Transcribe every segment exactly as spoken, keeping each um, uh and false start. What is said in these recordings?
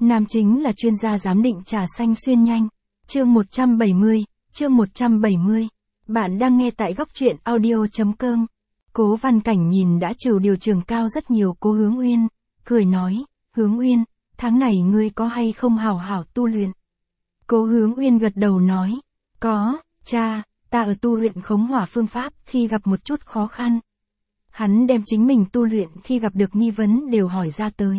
Nam chính là chuyên gia giám định trà xanh xuyên nhanh. Chương một trăm bảy mươi, chương một trăm bảy mươi. Bạn đang nghe tại góc truyện audio chấm com. Cố Văn Cảnh nhìn đã trừ điều trường cao rất nhiều Cố Hướng Uyên, cười nói, Hướng Uyên, tháng này ngươi có hay không hảo hảo tu luyện? Cố Hướng Uyên gật đầu nói, có, cha, ta ở tu luyện khống hỏa phương pháp khi gặp một chút khó khăn. Hắn đem chính mình tu luyện khi gặp được nghi vấn đều hỏi ra tới.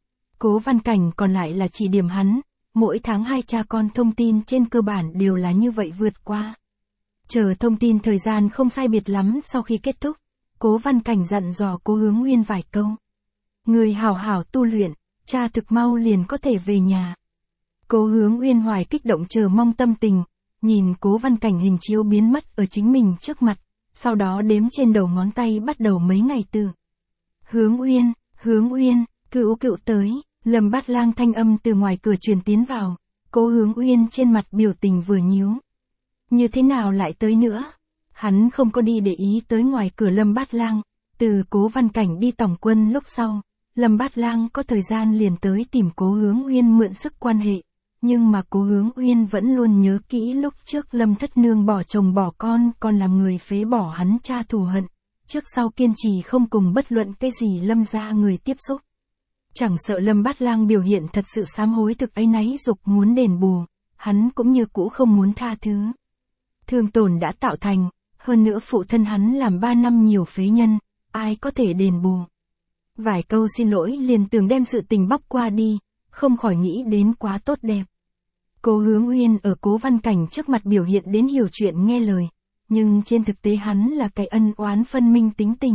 Cố Văn Cảnh còn lại là chỉ điểm hắn, mỗi tháng hai cha con thông tin trên cơ bản đều là như vậy vượt qua. Chờ thông tin thời gian không sai biệt lắm sau khi kết thúc, Cố Văn Cảnh dặn dò Cố Hướng Uyên vài câu. Người hảo hảo tu luyện, cha thực mau liền có thể về nhà. Cố Hướng Uyên hoài kích động chờ mong tâm tình, nhìn Cố Văn Cảnh hình chiếu biến mất ở chính mình trước mặt, sau đó đếm trên đầu ngón tay bắt đầu mấy ngày từ. Hướng Uyên, Hướng Uyên, cựu cựu tới, Lâm Bát Lang thanh âm từ ngoài cửa truyền tiến vào, Cố Hướng Uyên trên mặt biểu tình vừa nhíu. Như thế nào lại tới nữa? Hắn không có đi để ý tới ngoài cửa Lâm Bát Lang, từ Cố Văn Cảnh đi tổng quân lúc sau, Lâm Bát Lang có thời gian liền tới tìm Cố Hướng Uyên mượn sức quan hệ, nhưng mà Cố Hướng Uyên vẫn luôn nhớ kỹ lúc trước Lâm Thất Nương bỏ chồng bỏ con còn làm người phế bỏ hắn cha thù hận, trước sau kiên trì không cùng bất luận cái gì Lâm gia người tiếp xúc. Chẳng sợ Lâm Bát Lang biểu hiện thật sự sám hối thực áy náy dục muốn đền bù, hắn cũng như cũ không muốn tha thứ. Thương tổn đã tạo thành, hơn nữa phụ thân hắn làm ba năm nhiều phế nhân, ai có thể đền bù. Vài câu xin lỗi liền tưởng đem sự tình bóc qua đi, không khỏi nghĩ đến quá tốt đẹp. Cố Hướng Uyên ở Cố Văn Cảnh trước mặt biểu hiện đến hiểu chuyện nghe lời, nhưng trên thực tế hắn là cái ân oán phân minh tính tình.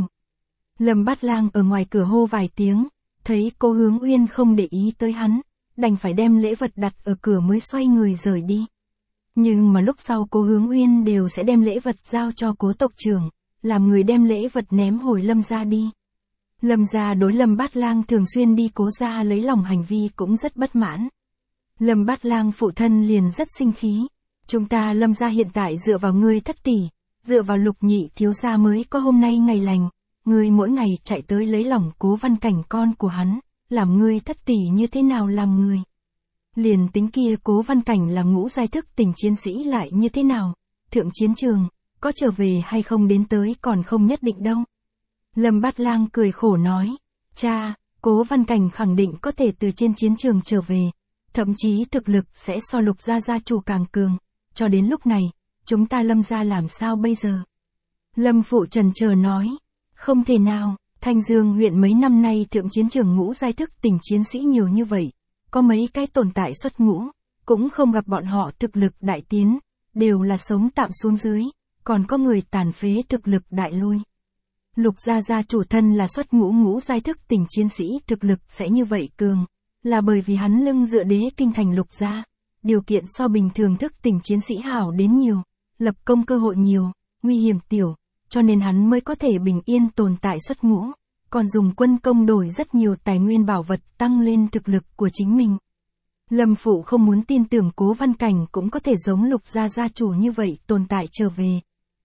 Lâm Bát Lang ở ngoài cửa hô vài tiếng, thấy Cố Hướng Uyên không để ý tới hắn, đành phải đem lễ vật đặt ở cửa mới xoay người rời đi. Nhưng mà lúc sau Cố Hướng Uyên đều sẽ đem lễ vật giao cho Cố tộc trưởng, làm người đem lễ vật ném hồi Lâm gia đi. Lâm gia đối Lâm Bát Lang thường xuyên đi Cố gia lấy lòng hành vi cũng rất bất mãn. Lâm Bát Lang phụ thân liền rất sinh khí. Chúng ta Lâm gia hiện tại dựa vào ngươi thất tỷ, dựa vào Lục nhị thiếu gia mới có hôm nay ngày lành. Ngươi mỗi ngày chạy tới lấy lòng Cố Văn Cảnh con của hắn, làm ngươi thất tỷ như thế nào làm người. Liền tính kia Cố Văn Cảnh là ngũ giai thức tình chiến sĩ lại như thế nào, thượng chiến trường, có trở về hay không đến tới còn không nhất định đâu. Lâm Bát Lang cười khổ nói, cha, Cố Văn Cảnh khẳng định có thể từ trên chiến trường trở về, thậm chí thực lực sẽ so Lục gia gia chủ càng cường, cho đến lúc này, chúng ta Lâm gia làm sao bây giờ? Lâm phụ trần chờ nói, không thể nào, Thanh Dương huyện mấy năm nay thượng chiến trường ngũ giai thức tình chiến sĩ nhiều như vậy, có mấy cái tồn tại xuất ngũ, cũng không gặp bọn họ thực lực đại tiến, đều là sống tạm xuống dưới, còn có người tàn phế thực lực đại lui. Lục gia gia chủ thân là xuất ngũ ngũ giai thức tình chiến sĩ thực lực sẽ như vậy cường, là bởi vì hắn lưng dựa đế kinh thành Lục gia, điều kiện so bình thường thức tình chiến sĩ hảo đến nhiều, lập công cơ hội nhiều, nguy hiểm tiểu, cho nên hắn mới có thể bình yên tồn tại xuất ngũ, còn dùng quân công đổi rất nhiều tài nguyên bảo vật tăng lên thực lực của chính mình. Lâm phụ không muốn tin tưởng Cố Văn Cảnh cũng có thể giống Lục gia gia chủ như vậy tồn tại trở về.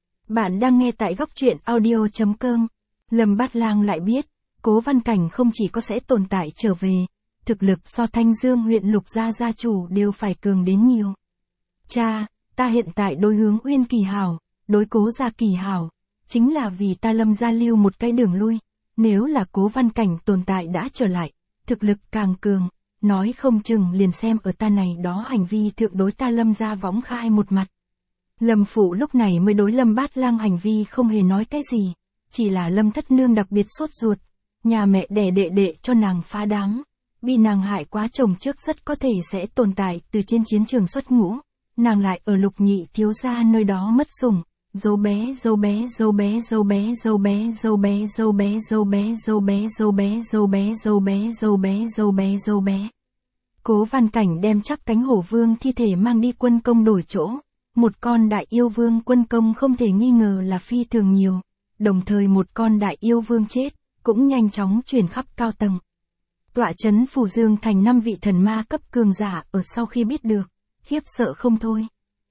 Bạn đang nghe tại góc truyện audio chấm com. Lâm Bát Lang lại biết, Cố Văn Cảnh không chỉ có sẽ tồn tại trở về, thực lực so Thanh Dương huyện Lục gia gia chủ đều phải cường đến nhiều. Cha, ta hiện tại đối Hướng Uyên kỳ hảo, đối Cố gia kỳ hảo, chính là vì ta Lâm gia lưu một cái đường lui, nếu là Cố Văn Cảnh tồn tại đã trở lại, thực lực càng cường, nói không chừng liền xem ở ta này đó hành vi thượng đối ta Lâm gia võng khai một mặt. Lâm phụ lúc này mới đối Lâm Bát Lang hành vi không hề nói cái gì, chỉ là Lâm Thất Nương đặc biệt sốt ruột, nhà mẹ đẻ đệ đệ cho nàng phá đám, bị nàng hại quá chồng trước rất có thể sẽ tồn tại từ trên chiến trường xuất ngũ, nàng lại ở Lục nhị thiếu gia nơi đó mất sủng, dâu bé dâu bé dâu bé dâu bé dâu bé dâu bé dâu bé dâu bé dâu bé dâu bé dâu bé dâu bé dâu bé dâu bé dâu bé. Cố Văn Cảnh đem chắp cánh hổ vương thi thể mang đi quân công đổi chỗ. Một con đại yêu vương quân công không thể nghi ngờ là phi thường nhiều, đồng thời một con đại yêu vương chết, cũng nhanh chóng truyền khắp cao tầng. Tọa trấn Phù Dương thành năm vị thần ma cấp cường giả ở sau khi biết được, khiếp sợ không thôi.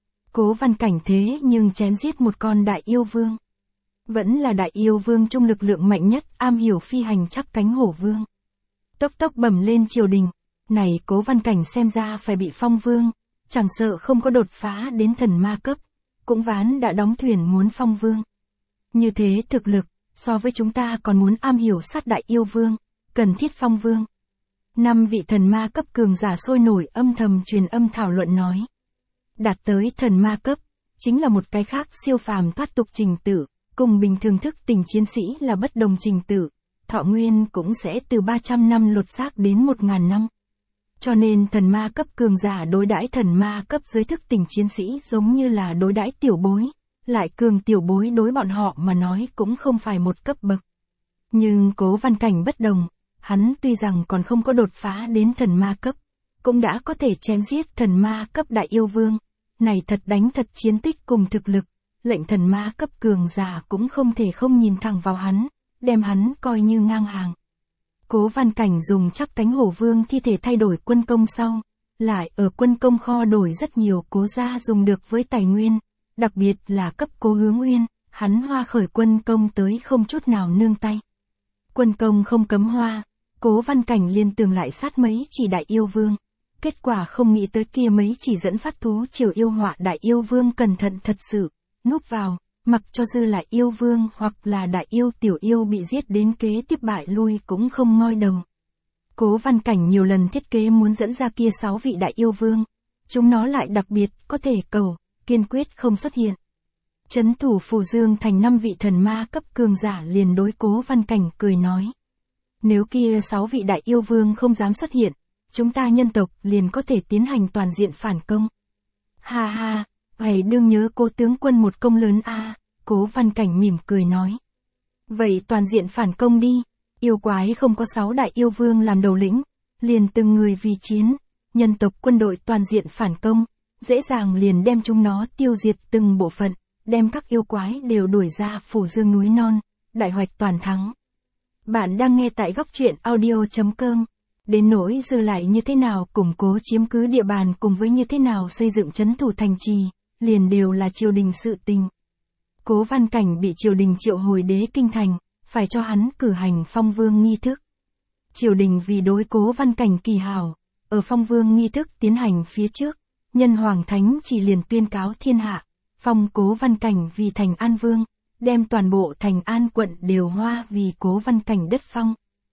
Cố Văn Cảnh thế nhưng chém giết một con đại yêu vương. Vẫn là đại yêu vương trung lực lượng mạnh nhất, am hiểu phi hành chắp cánh hổ vương. Tốc tốc bẩm lên triều đình. Này Cố Văn Cảnh xem ra phải bị phong vương, chẳng sợ không có đột phá đến thần ma cấp, cũng ván đã đóng thuyền muốn phong vương. Như thế thực lực, so với chúng ta còn muốn am hiểu sát đại yêu vương, cần thiết phong vương. Năm vị thần ma cấp cường giả sôi nổi âm thầm truyền âm thảo luận nói. Đạt tới thần ma cấp, chính là một cái khác siêu phàm thoát tục trình tự, cùng bình thường thức tỉnh chiến sĩ là bất đồng trình tự, thọ nguyên cũng sẽ từ ba trăm năm lột xác đến một nghìn năm. Cho nên thần ma cấp cường giả đối đãi thần ma cấp dưới thức tỉnh chiến sĩ giống như là đối đãi tiểu bối, lại cường tiểu bối đối bọn họ mà nói cũng không phải một cấp bậc. Nhưng Cố Văn Cảnh bất đồng, hắn tuy rằng còn không có đột phá đến thần ma cấp, cũng đã có thể chém giết thần ma cấp đại yêu vương, này thật đánh thật chiến tích cùng thực lực, lệnh thần ma cấp cường giả cũng không thể không nhìn thẳng vào hắn, đem hắn coi như ngang hàng. Cố Văn Cảnh dùng chắp cánh hổ vương thi thể thay đổi quân công sau, lại ở quân công kho đổi rất nhiều cố gia dùng được với tài nguyên, đặc biệt là cấp Cố Hướng Uyên, hắn hoa khởi quân công tới không chút nào nương tay. Quân công không cấm hoa, Cố Văn Cảnh liên tưởng lại sát mấy chỉ đại yêu vương, kết quả không nghĩ tới kia mấy chỉ dẫn phát thú triều yêu họa đại yêu vương cẩn thận thật sự, núp vào, mặc cho dư lại yêu vương hoặc là đại yêu tiểu yêu bị giết đến kế tiếp bại lui cũng không ngoi đầu. Cố Văn Cảnh nhiều lần thiết kế muốn dẫn ra kia sáu vị đại yêu vương, chúng nó lại đặc biệt có thể cầu, kiên quyết không xuất hiện. Trấn thủ Phù Dương thành năm vị thần ma cấp cường giả liền đối Cố Văn Cảnh cười nói. Nếu kia sáu vị đại yêu vương không dám xuất hiện, chúng ta nhân tộc liền có thể tiến hành toàn diện phản công. Ha ha, hãy đương nhớ Cố tướng quân một công lớn a. À, Cố Văn Cảnh mỉm cười nói. Vậy toàn diện phản công đi, yêu quái không có sáu đại yêu vương làm đầu lĩnh, liền từng người vì chiến, nhân tộc quân đội toàn diện phản công, dễ dàng liền đem chúng nó tiêu diệt từng bộ phận, đem các yêu quái đều đuổi ra Phủ Dương núi non, đại hoạch toàn thắng. Bạn đang nghe tại góc truyện audio chấm com. Đến nỗi dư lại như thế nào củng cố chiếm cứ địa bàn cùng với như thế nào xây dựng trấn thủ thành trì, liền đều là triều đình sự tình. Cố Văn Cảnh bị triều đình triệu hồi đế kinh thành, phải cho hắn cử hành phong vương nghi thức. Triều đình vì đối Cố Văn Cảnh kỳ hảo, ở phong vương nghi thức tiến hành phía trước, nhân hoàng thánh chỉ liền tuyên cáo thiên hạ, phong Cố Văn Cảnh vì thành An Vương, đem toàn bộ thành An quận đều hoa vì Cố Văn Cảnh đất phong.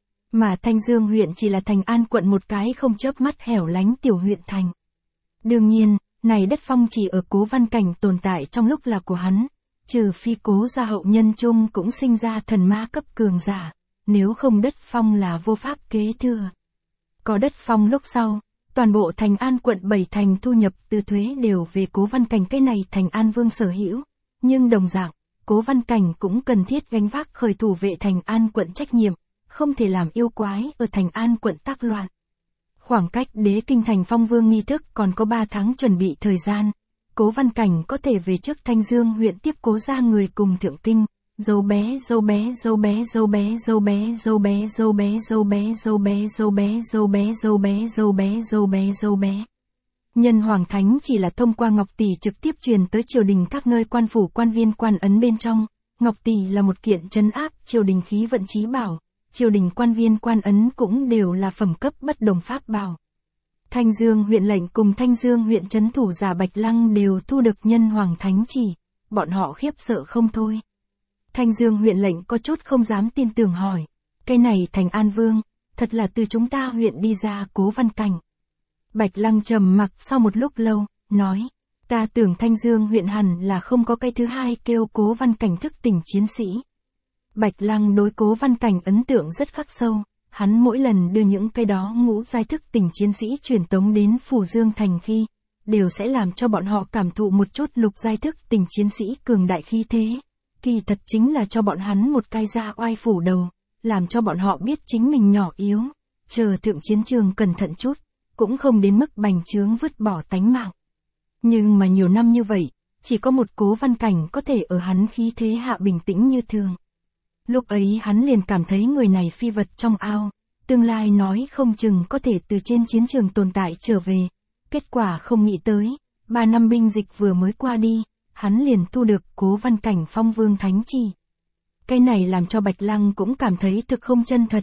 Mà Thanh Dương huyện chỉ là thành An quận một cái không chớp mắt hẻo lánh tiểu huyện thành. Đương nhiên, này đất phong chỉ ở Cố Văn Cảnh tồn tại trong lúc là của hắn, trừ phi Cố gia hậu nhân chung cũng sinh ra thần ma cấp cường giả, nếu không đất phong là vô pháp kế thừa. Có đất phong lúc sau, toàn bộ thành An quận bảy thành thu nhập từ thuế đều về Cố Văn Cảnh cái này thành An Vương sở hữu, nhưng đồng dạng, Cố Văn Cảnh cũng cần thiết gánh vác khởi thủ vệ thành An quận trách nhiệm, không thể làm yêu quái ở thành An quận tác loạn. Khoảng cách đế kinh thành phong vương nghi thức còn có ba tháng chuẩn bị thời gian, Cố Văn Cảnh có thể về trước Thanh Dương huyện tiếp Cố gia người cùng thượng kinh, dâu bé dâu bé dâu bé dâu bé dâu bé dâu bé dâu bé dâu bé dâu bé dâu bé dâu bé dâu bé dâu bé dâu bé dâu bé. Nhân hoàng thánh chỉ là thông qua ngọc tỷ trực tiếp truyền tới triều đình các nơi quan phủ quan viên quan ấn bên trong, ngọc tỷ là một kiện trấn áp triều đình khí vận chí bảo. Triều đình quan viên quan ấn cũng đều là phẩm cấp bất đồng pháp bảo. Thanh Dương huyện lệnh cùng Thanh Dương huyện trấn thủ giả Bạch Lăng đều thu được nhân hoàng thánh chỉ, bọn họ khiếp sợ không thôi. Thanh Dương huyện lệnh có chút không dám tin tưởng hỏi, cái này thành An Vương, thật là từ chúng ta huyện đi ra Cố Văn Cảnh. Bạch Lăng trầm mặc sau một lúc lâu, nói, ta tưởng Thanh Dương huyện hẳn là không có cái thứ hai kêu Cố Văn Cảnh thức tỉnh chiến sĩ. Bạch Lăng đối Cố Văn Cảnh ấn tượng rất khắc sâu, hắn mỗi lần đưa những cái đó ngũ giai thức tỉnh chiến sĩ truyền tống đến Phủ Dương thành khi, đều sẽ làm cho bọn họ cảm thụ một chút lục giai thức tỉnh chiến sĩ cường đại khí thế, kỳ thật chính là cho bọn hắn một cái da oai phủ đầu, làm cho bọn họ biết chính mình nhỏ yếu, chờ thượng chiến trường cẩn thận chút, cũng không đến mức bành trướng vứt bỏ tánh mạng. Nhưng mà nhiều năm như vậy, chỉ có một Cố Văn Cảnh có thể ở hắn khí thế hạ bình tĩnh như thường. Lúc ấy hắn liền cảm thấy người này phi vật trong ao, tương lai nói không chừng có thể từ trên chiến trường tồn tại trở về. Kết quả không nghĩ tới, ba năm binh dịch vừa mới qua đi, hắn liền thu được Cố Văn Cảnh phong vương thánh chỉ. Cái này làm cho Bạch Lăng cũng cảm thấy thực không chân thật,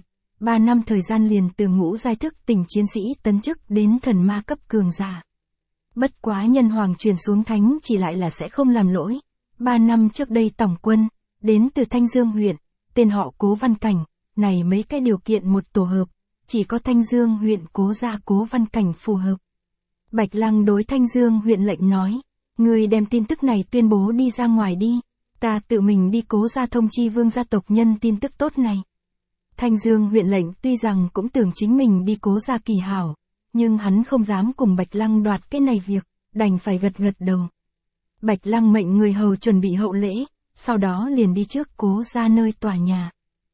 ba năm thời gian liền từ ngũ giai thức tỉnh chiến sĩ tấn chức đến thần ma cấp cường giả. Bất quá nhân hoàng truyền xuống thánh chỉ lại là sẽ không làm lỗi. Ba năm trước đây tổng quân, đến từ Thanh Dương huyện, tên họ Cố Văn Cảnh, này mấy cái điều kiện một tổ hợp, chỉ có Thanh Dương huyện Cố gia Cố Văn Cảnh phù hợp. Bạch Lăng đối Thanh Dương huyện lệnh nói, người đem tin tức này tuyên bố đi ra ngoài đi, ta tự mình đi Cố gia thông chi vương gia tộc nhân tin tức tốt này. Thanh Dương huyện lệnh tuy rằng cũng tưởng chính mình đi Cố gia kỳ hảo, nhưng hắn không dám cùng Bạch Lăng đoạt cái này việc, đành phải gật gật đầu. Bạch Lăng mệnh người hầu chuẩn bị hậu lễ, sau đó liền đi trước Cố gia nơi tòa nhà.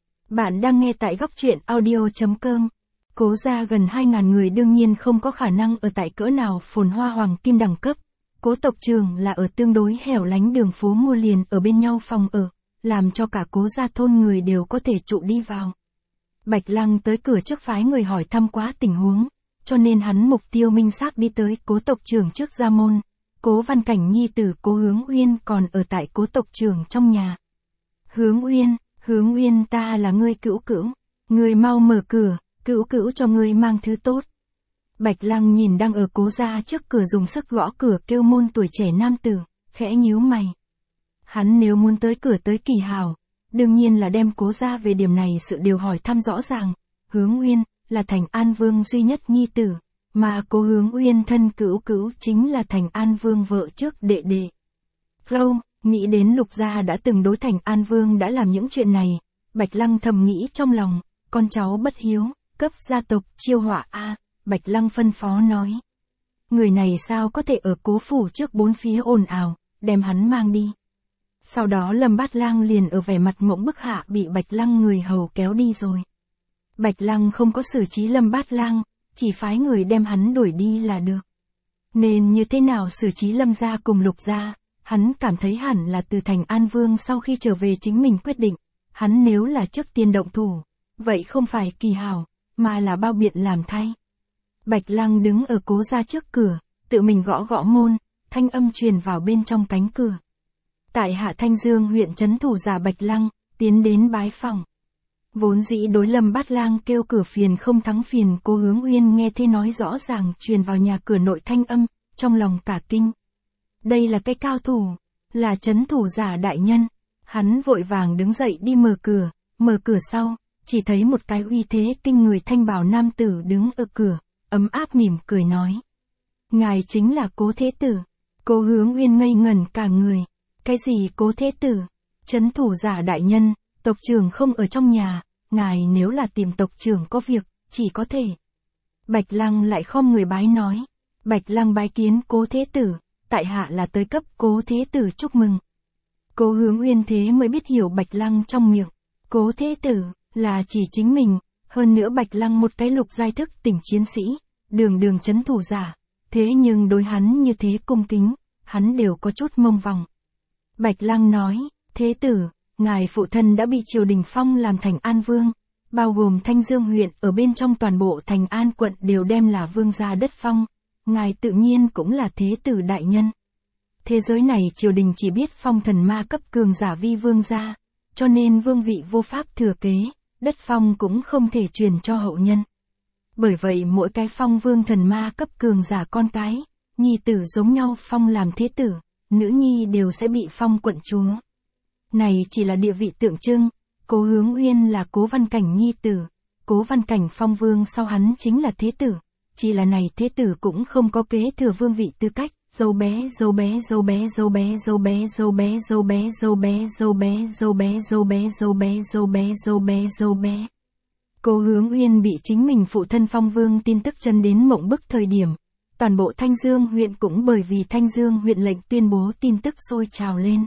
Bạn đang nghe tại góc truyện audio chấm com. Cố gia gần hai ngàn người đương nhiên không có khả năng ở tại cỡ nào phồn hoa hoàng kim đẳng cấp. Cố tộc trưởng là ở tương đối hẻo lánh đường phố mua liền ở bên nhau phòng ở, làm cho cả Cố gia thôn người đều có thể trụ đi vào. Bạch Lăng tới cửa trước phái người hỏi thăm quá tình huống, cho nên hắn mục tiêu minh xác đi tới Cố tộc trưởng trước gia môn. Cố Văn Cảnh nhi tử Cố Hướng Uyên còn ở tại Cố tộc trưởng trong nhà. Hướng Uyên, Hướng Uyên ta là ngươi cữu cữu, ngươi mau mở cửa, cữu cữu cho ngươi mang thứ tốt. Bạch Lăng nhìn đang ở Cố gia trước cửa dùng sức gõ cửa kêu môn tuổi trẻ nam tử, khẽ nhíu mày. Hắn nếu muốn tới cửa tới kỳ hảo, đương nhiên là đem Cố gia về điểm này sự điều hỏi thăm rõ ràng. Hướng Uyên là Thành An Vương duy nhất nhi tử, mà Cố Hướng Uyên thân cữu cữu chính là Thành An Vương vợ trước đệ đệ. Lâu, nghĩ đến Lục gia đã từng đối Thành An Vương đã làm những chuyện này, Bạch Lăng thầm nghĩ trong lòng, con cháu bất hiếu, cấp gia tộc chiêu họa a. Bạch Lăng phân phó nói. Người này sao có thể ở Cố phủ trước bốn phía ồn ào, đem hắn mang đi. Sau đó Lâm Bát Lang liền ở vẻ mặt ngỗng bức hạ bị Bạch Lăng người hầu kéo đi rồi. Bạch Lăng không có xử trí Lâm Bát Lang, chỉ phái người đem hắn đuổi đi là được. Nên như thế nào xử trí Lâm gia cùng Lục gia, hắn cảm thấy hẳn là từ Thành An Vương sau khi trở về chính mình quyết định. Hắn nếu là trước tiên động thủ, vậy không phải kỳ hảo, mà là bao biện làm thay. Bạch Lăng đứng ở Cố gia trước cửa, tự mình gõ gõ môn, thanh âm truyền vào bên trong cánh cửa. Tại hạ Thanh Dương huyện trấn thủ giả Bạch Lăng, tiến đến bái phòng. Vốn dĩ đối Lâm Bát Lang kêu cửa phiền không thắng phiền, Cố Hướng Uyên nghe thế nói rõ ràng truyền vào nhà cửa nội thanh âm, trong lòng cả kinh. Đây là cái cao thủ, là trấn thủ giả đại nhân. Hắn vội vàng đứng dậy đi mở cửa, mở cửa sau, chỉ thấy một cái uy thế kinh người thanh bào nam tử đứng ở cửa, ấm áp mỉm cười nói. Ngài chính là Cố Thế Tử. Cố Hướng Uyên ngây ngẩn cả người. Cái gì Cố Thế Tử? Trấn thủ giả đại nhân, tộc trưởng không ở trong nhà, ngài nếu là tìm tộc trưởng có việc, chỉ có thể. Bạch Lăng lại khom người bái nói. Bạch Lăng bái kiến Cố Thế Tử, tại hạ là tới cấp Cố Thế Tử chúc mừng. Cố Hướng Uyên thế mới biết hiểu Bạch Lăng trong miệng. Cố Thế Tử, là chỉ chính mình, hơn nữa Bạch Lăng một cái lục giai thức tỉnh chiến sĩ, đường đường trấn thủ giả, thế nhưng đối hắn như thế cung kính, hắn đều có chút mông vòng. Bạch Lăng nói, Thế Tử, ngài phụ thân đã bị triều đình phong làm Thành An Vương, bao gồm Thanh Dương huyện ở bên trong toàn bộ Thành An quận đều đem là vương gia đất phong, ngài tự nhiên cũng là Thế Tử đại nhân. Thế giới này triều đình chỉ biết phong thần ma cấp cường giả vi vương gia, cho nên vương vị vô pháp thừa kế, đất phong cũng không thể truyền cho hậu nhân. Bởi vậy mỗi cái phong vương thần ma cấp cường giả con cái, nhi tử giống nhau phong làm thế tử, nữ nhi đều sẽ bị phong quận chúa. Này chỉ là địa vị tượng trưng, Cố Hướng Uyên là Cố Văn Cảnh nhi tử, Cố Văn Cảnh phong vương sau hắn chính là thế tử, chỉ là này thế tử cũng không có kế thừa vương vị tư cách. Dâu bé, dâu bé, dâu bé, dâu bé, dâu bé, dâu bé, dâu bé, dâu bé, dâu bé, dâu bé, dâu bé, dâu bé, dâu bé, dâu bé, dâu bé. Cố Hướng Uyên bị chính mình phụ thân phong vương tin tức chân đến mộng bức thời điểm, toàn bộ Thanh Dương huyện cũng bởi vì Thanh Dương huyện lệnh tuyên bố tin tức sôi trào lên.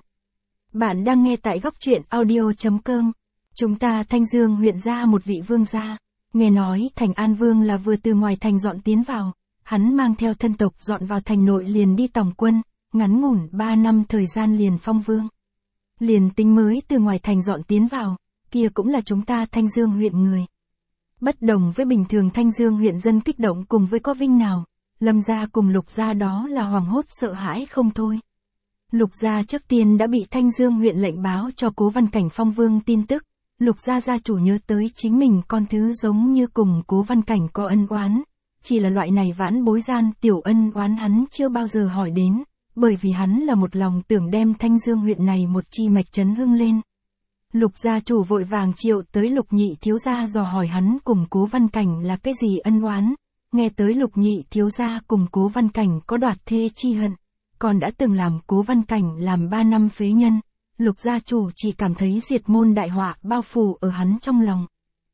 Bạn đang nghe tại góc truyện audio chấm com. Chúng ta Thanh Dương huyện ra một vị vương gia, nghe nói Thành An Vương là vừa từ ngoài thành dọn tiến vào. Hắn mang theo thân tộc dọn vào thành nội liền đi tổng quân, ngắn ngủn ba năm thời gian liền phong vương. Liền tính mới từ ngoài thành dọn tiến vào, kia cũng là chúng ta Thanh Dương huyện người. Bất đồng với bình thường Thanh Dương huyện dân kích động cùng với có vinh nào, Lâm gia cùng Lục gia đó là hoảng hốt sợ hãi không thôi. Lục gia trước tiên đã bị Thanh Dương huyện lệnh báo cho Cố Văn Cảnh phong vương tin tức, Lục gia gia chủ nhớ tới chính mình con thứ giống như cùng Cố Văn Cảnh có ân oán, chỉ là loại này vãn bối gian tiểu ân oán hắn chưa bao giờ hỏi đến, bởi vì hắn là một lòng tưởng đem Thanh Dương huyện này một chi mạch trấn hưng lên. Lục gia chủ vội vàng triệu tới Lục nhị thiếu gia dò hỏi hắn cùng Cố Văn Cảnh là cái gì ân oán, nghe tới Lục nhị thiếu gia cùng Cố Văn Cảnh có đoạt thê chi hận, còn đã từng làm Cố Văn Cảnh làm ba năm phế nhân. Lục gia chủ chỉ cảm thấy diệt môn đại họa bao phủ ở hắn trong lòng.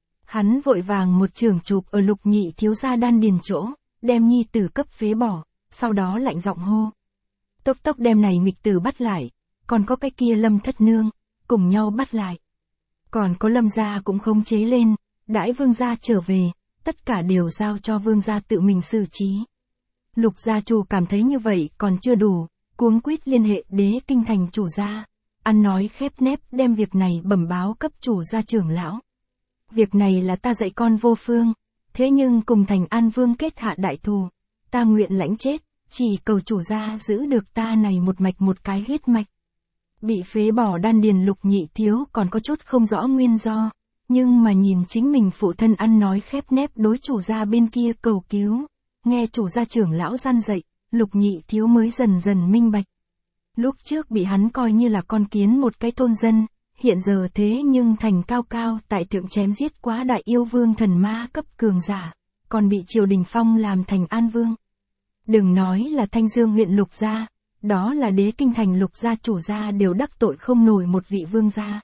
Hắn vội vàng một trường chụp ở Lục nhị thiếu gia đan điền chỗ, đem nhi tử cấp phế bỏ, sau đó lạnh giọng hô. Tốc tốc đem này nghịch tử bắt lại, còn có cái kia Lâm thất nương, cùng nhau bắt lại. Còn có Lâm gia cũng khống chế lên, đãi vương gia trở về, tất cả đều giao cho vương gia tự mình xử trí. Lục gia chủ cảm thấy như vậy còn chưa đủ, cuống quýt liên hệ Đế Kinh thành chủ gia. Ăn nói khép nép đem việc này bẩm báo cấp chủ gia trưởng lão. Việc này là ta dạy con vô phương, thế nhưng cùng thành An Vương kết hạ đại thù, ta nguyện lãnh chết, chỉ cầu chủ gia giữ được ta này một mạch một cái huyết mạch. Bị phế bỏ đan điền Lục nhị thiếu còn có chút không rõ nguyên do, nhưng mà nhìn chính mình phụ thân ăn nói khép nép đối chủ gia bên kia cầu cứu, nghe chủ gia trưởng lão gian dạy, Lục nhị thiếu mới dần dần minh bạch. Lúc trước bị hắn coi như là con kiến một cái thôn dân, hiện giờ thế nhưng thành cao cao tại thượng chém giết quá đại yêu vương thần ma cấp cường giả, còn bị triều đình phong làm thành An Vương. Đừng nói là Thanh Dương huyện Lục gia, đó là Đế Kinh thành Lục gia chủ gia đều đắc tội không nổi một vị vương gia.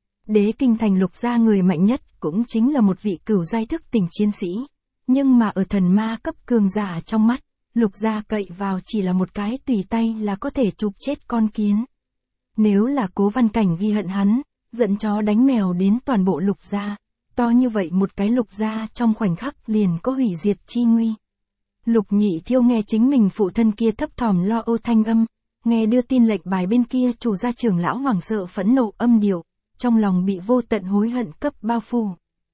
Đế Kinh thành Lục gia người mạnh nhất cũng chính là một vị cửu giai thức tỉnh chiến sĩ, nhưng mà ở thần ma cấp cường giả trong mắt, Lục gia cậy vào chỉ là một cái tùy tay là có thể chụp chết con kiến. Nếu là Cố Văn Cảnh ghi hận hắn, giận chó đánh mèo đến toàn bộ Lục gia, to như vậy một cái Lục gia trong khoảnh khắc liền có hủy diệt chi nguy. Lục nhị thiếu nghe chính mình phụ thân kia thấp thỏm lo âu thanh âm, nghe đưa tin lệnh bài bên kia chủ gia trưởng lão hoảng sợ phẫn nộ âm điệu, trong lòng bị vô tận hối hận cấp bao phủ.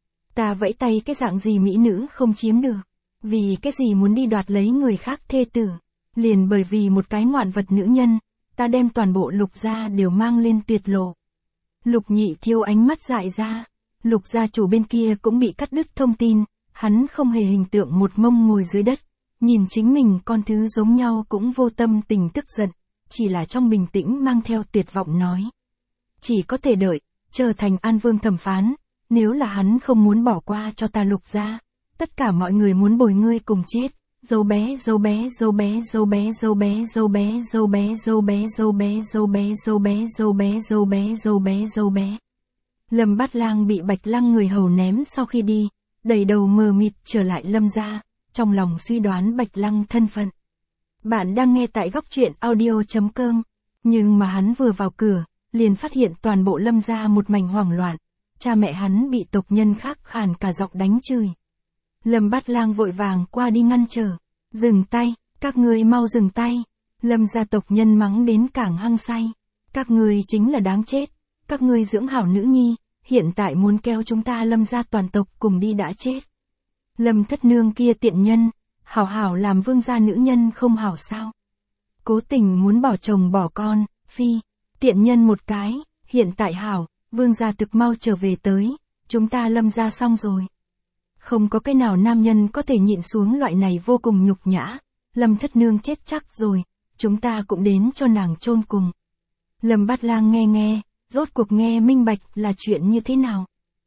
Ta vẫy tay cái dạng gì mỹ nữ không chiếm được, vì cái gì muốn đi đoạt lấy người khác thê tử, liền bởi vì một cái ngoạn vật nữ nhân, ta đem toàn bộ Lục gia đều mang lên tuyệt lộ. Lục nhị thiếu ánh mắt dại ra, Lục gia chủ bên kia cũng bị cắt đứt thông tin, hắn không hề hình tượng một mông ngồi dưới đất, nhìn chính mình con thứ giống nhau cũng vô tâm tình tức giận, chỉ là trong bình tĩnh mang theo tuyệt vọng nói. Chỉ có thể đợi, chờ thành An Vương thẩm phán, nếu là hắn không muốn bỏ qua cho ta Lục gia, tất cả mọi người muốn bồi ngươi cùng chết. Dâu bé, dâu bé, dâu bé, dâu bé, dâu bé, dâu bé, dâu bé, dâu bé, dâu bé, dâu bé, dâu bé, dâu bé, dâu bé, dâu bé, dâu bé. Lâm Bát Lang bị Bạch Lăng người hầu ném sau khi đi, đầy đầu mờ mịt trở lại Lâm gia, trong lòng suy đoán Bạch Lăng thân phận. Bạn đang nghe tại góc truyện audio chấm com, nhưng mà hắn vừa vào cửa, liền phát hiện toàn bộ Lâm gia một mảnh hoảng loạn, cha mẹ hắn bị tộc nhân khác khàn cả giọng đánh chửi. Lâm Bát Lang vội vàng qua đi ngăn trở, dừng tay, các ngươi mau dừng tay. Lâm gia tộc nhân mắng đến cảng hăng say, các ngươi chính là đáng chết, các ngươi dưỡng hảo nữ nhi, hiện tại muốn kéo chúng ta Lâm gia toàn tộc cùng đi đã chết. Lâm thất nương kia tiện nhân, hảo hảo làm vương gia nữ nhân không hảo sao? Cố tình muốn bỏ chồng bỏ con, phi, tiện nhân một cái, hiện tại hảo, vương gia thực mau trở về tới, chúng ta Lâm gia xong rồi. Không có cái nào nam nhân có thể nhịn xuống loại này vô cùng nhục nhã, Lâm thất nương chết chắc rồi, chúng ta cũng đến cho nàng chôn cùng. Lâm Bát Lang nghe nghe, rốt cuộc nghe minh bạch là chuyện như thế nào.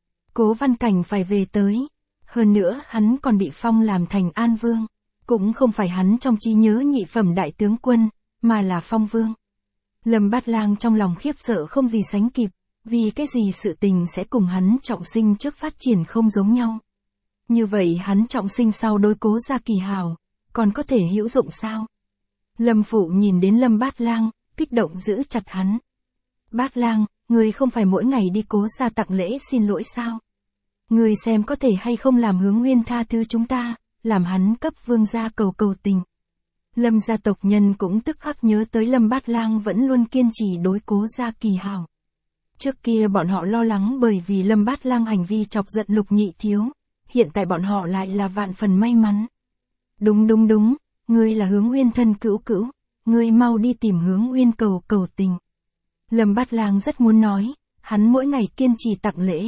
Cố Văn Cảnh phải về tới, hơn nữa hắn còn bị phong làm thành An Vương, cũng không phải hắn trong trí nhớ nhị phẩm đại tướng quân, mà là phong vương. Lâm Bát Lang trong lòng khiếp sợ không gì sánh kịp, vì cái gì sự tình sẽ cùng hắn trọng sinh trước phát triển không giống nhau. Như vậy hắn trọng sinh sau đối Cố gia kỳ hảo, còn có thể hữu dụng sao? Lâm phụ nhìn đến Lâm Bát Lang, kích động giữ chặt hắn. Bát Lang, ngươi không phải mỗi ngày đi Cố gia tặng lễ xin lỗi sao? Ngươi xem có thể hay không làm Hướng Nguyên tha thứ chúng ta, làm hắn cấp vương gia cầu cầu tình. Lâm gia tộc nhân cũng tức khắc nhớ tới Lâm Bát Lang vẫn luôn kiên trì đối Cố gia kỳ hảo. Trước kia bọn họ lo lắng bởi vì Lâm Bát Lang hành vi chọc giận Lục nhị thiếu, hiện tại bọn họ lại là vạn phần may mắn. Đúng đúng đúng, ngươi là Hướng Nguyên thân cữu cữu, ngươi mau đi tìm Hướng Nguyên cầu cầu tình. Lâm Bát Lang rất muốn nói, hắn mỗi ngày kiên trì tặng lễ,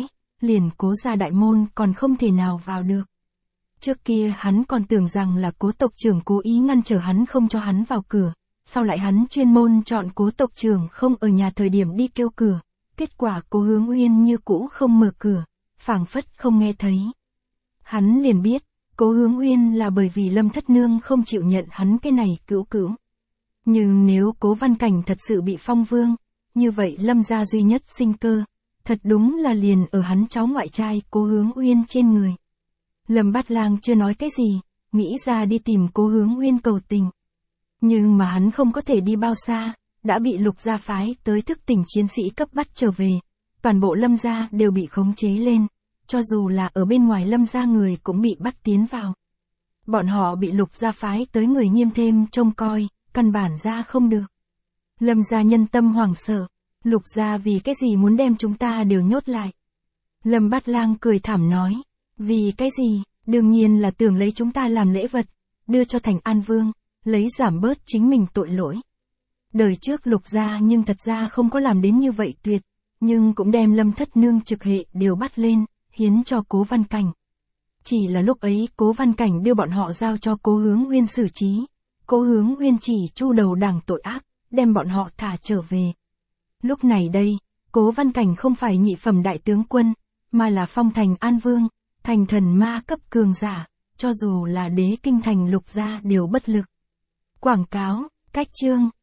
liền Cố gia đại môn còn không thể nào vào được. Trước kia hắn còn tưởng rằng là Cố tộc trưởng cố ý ngăn trở hắn không cho hắn vào cửa, sau lại hắn chuyên môn chọn Cố tộc trưởng không ở nhà thời điểm đi kêu cửa, kết quả Cố Hướng Uyên như cũ không mở cửa, phảng phất không nghe thấy. Hắn liền biết, Cố Hướng Uyên là bởi vì Lâm Thất Nương không chịu nhận hắn cái này cữu cữu. Nhưng nếu Cố Văn Cảnh thật sự bị phong vương, như vậy Lâm gia duy nhất sinh cơ, thật đúng là liền ở hắn cháu ngoại trai Cố Hướng Uyên trên người. Lâm Bát Lang chưa nói cái gì, nghĩ ra đi tìm Cố Hướng Uyên cầu tình. Nhưng mà hắn không có thể đi bao xa, đã bị Lục gia phái tới thức tỉnh chiến sĩ cấp bắt trở về, toàn bộ Lâm gia đều bị khống chế lên, cho dù là ở bên ngoài Lâm gia người cũng bị bắt tiến vào. Bọn họ bị Lục gia phái tới người nghiêm thêm trông coi, căn bản ra không được. Lâm gia nhân tâm hoảng sợ, Lục gia vì cái gì muốn đem chúng ta đều nhốt lại. Lâm Bát Lang cười thảm nói, vì cái gì, đương nhiên là tưởng lấy chúng ta làm lễ vật, đưa cho Thành An Vương, lấy giảm bớt chính mình tội lỗi. Đời trước Lục gia nhưng thật ra không có làm đến như vậy tuyệt, nhưng cũng đem Lâm Thất Nương trực hệ đều bắt lên, hiến cho Cố Văn Cảnh. Chỉ là lúc ấy Cố Văn Cảnh đưa bọn họ giao cho Cố Hướng Uyên xử trí, Cố Hướng Uyên chỉ chu đầu đảng tội ác, đem bọn họ thả trở về. Lúc này đây, Cố Văn Cảnh không phải nhị phẩm đại tướng quân, mà là phong Thành An Vương, thành thần ma cấp cường giả, cho dù là đế kinh thành Lục gia đều bất lực. Quảng cáo, cách chương.